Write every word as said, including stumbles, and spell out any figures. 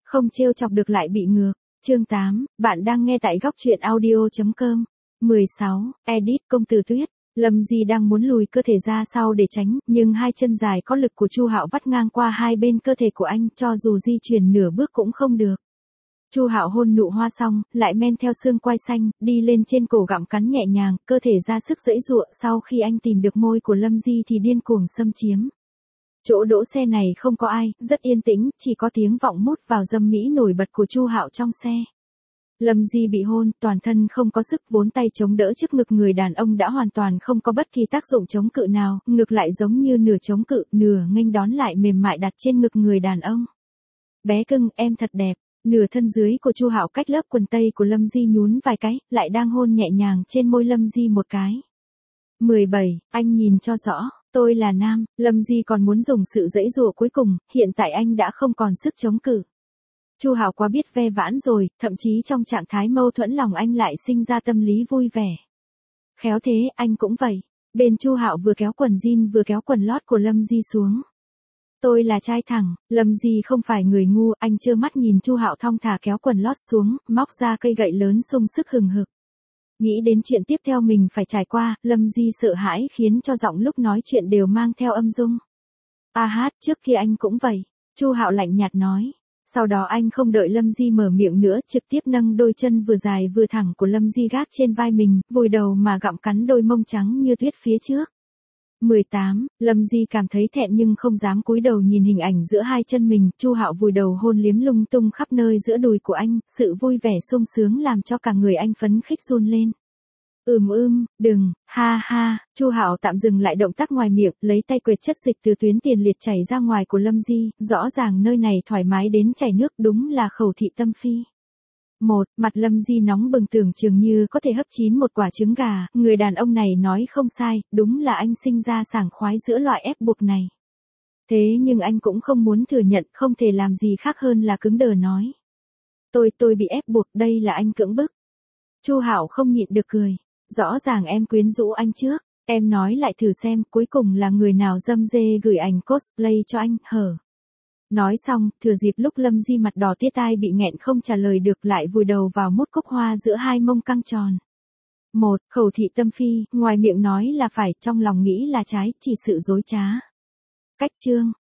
Không trêu chọc được lại bị ngược. Chương tám, bạn đang nghe tại góc truyện audio chấm com. mười sáu, edit công tử Tuyết. Lâm Di đang muốn lùi cơ thể ra sau để tránh, nhưng hai chân dài có lực của Chu Hạo vắt ngang qua hai bên cơ thể của anh, cho dù di chuyển nửa bước cũng không được. Chu Hạo hôn nụ hoa xong, lại men theo xương quai xanh, đi lên trên cổ gặm cắn nhẹ nhàng, cơ thể ra sức giãy giụa. Sau khi anh tìm được môi của Lâm Di thì điên cuồng xâm chiếm. Chỗ đỗ xe này không có ai, rất yên tĩnh, chỉ có tiếng vọng mút vào dâm mỹ nổi bật của Chu Hạo trong xe. Lâm Di bị hôn, toàn thân không có sức, vốn tay chống đỡ trước ngực người đàn ông đã hoàn toàn không có bất kỳ tác dụng chống cự nào, ngược lại giống như nửa chống cự, nửa nghênh đón lại mềm mại đặt trên ngực người đàn ông. Bé cưng, em thật đẹp. Nửa thân dưới của Chu Hạo cách lớp quần tây của Lâm Di nhún vài cái, lại đang hôn nhẹ nhàng trên môi Lâm Di một cái. mười bảy, anh nhìn cho rõ, tôi là nam. Lâm Di còn muốn dùng sự giãy giụa cuối cùng, hiện tại anh đã không còn sức chống cự. Chu Hạo quá biết ve vãn rồi, thậm chí trong trạng thái mâu thuẫn lòng anh lại sinh ra tâm lý vui vẻ. Khéo thế, anh cũng vậy. Bên Chu Hạo vừa kéo quần jean vừa kéo quần lót của Lâm Di xuống. Tôi là trai thẳng. Lâm Di không phải người ngu, anh trơ mắt nhìn Chu Hạo thong thả kéo quần lót xuống, móc ra cây gậy lớn sung sức hừng hực. Nghĩ đến chuyện tiếp theo mình phải trải qua, Lâm Di sợ hãi khiến cho giọng lúc nói chuyện đều mang theo âm dung. A hát, trước kia anh cũng vậy. Chu Hạo lạnh nhạt nói. Sau đó anh không đợi Lâm Di mở miệng nữa, trực tiếp nâng đôi chân vừa dài vừa thẳng của Lâm Di gác trên vai mình, vùi đầu mà gặm cắn đôi mông trắng như tuyết phía trước. mười tám, Lâm Di cảm thấy thẹn nhưng không dám cúi đầu nhìn hình ảnh giữa hai chân mình, Chu Hạo vùi đầu hôn liếm lung tung khắp nơi giữa đùi của anh, sự vui vẻ sung sướng làm cho cả người anh phấn khích run lên. Ừm ưm, đừng, ha ha. Chu Hạo tạm dừng lại động tác ngoài miệng, lấy tay quệt chất dịch từ tuyến tiền liệt chảy ra ngoài của Lâm Di, rõ ràng nơi này thoải mái đến chảy nước, đúng là khẩu thị tâm phi. Một, mặt Lâm Di nóng bừng tưởng chừng như có thể hấp chín một quả trứng gà, người đàn ông này nói không sai, đúng là anh sinh ra sảng khoái giữa loại ép buộc này. Thế nhưng anh cũng không muốn thừa nhận, không thể làm gì khác hơn là cứng đờ nói. Tôi, tôi bị ép buộc, đây là anh cưỡng bức. Chu Hạo không nhịn được cười. Rõ ràng em quyến rũ anh trước, em nói lại thử xem, cuối cùng là người nào dâm dê gửi ảnh cosplay cho anh, hở. Nói xong, thừa dịp lúc Lâm Di mặt đỏ tía tai bị nghẹn không trả lời được lại vùi đầu vào mút cúc hoa giữa hai mông căng tròn. Một, khẩu thị tâm phi, ngoài miệng nói là phải, trong lòng nghĩ là trái, chỉ sự dối trá. Cách chương,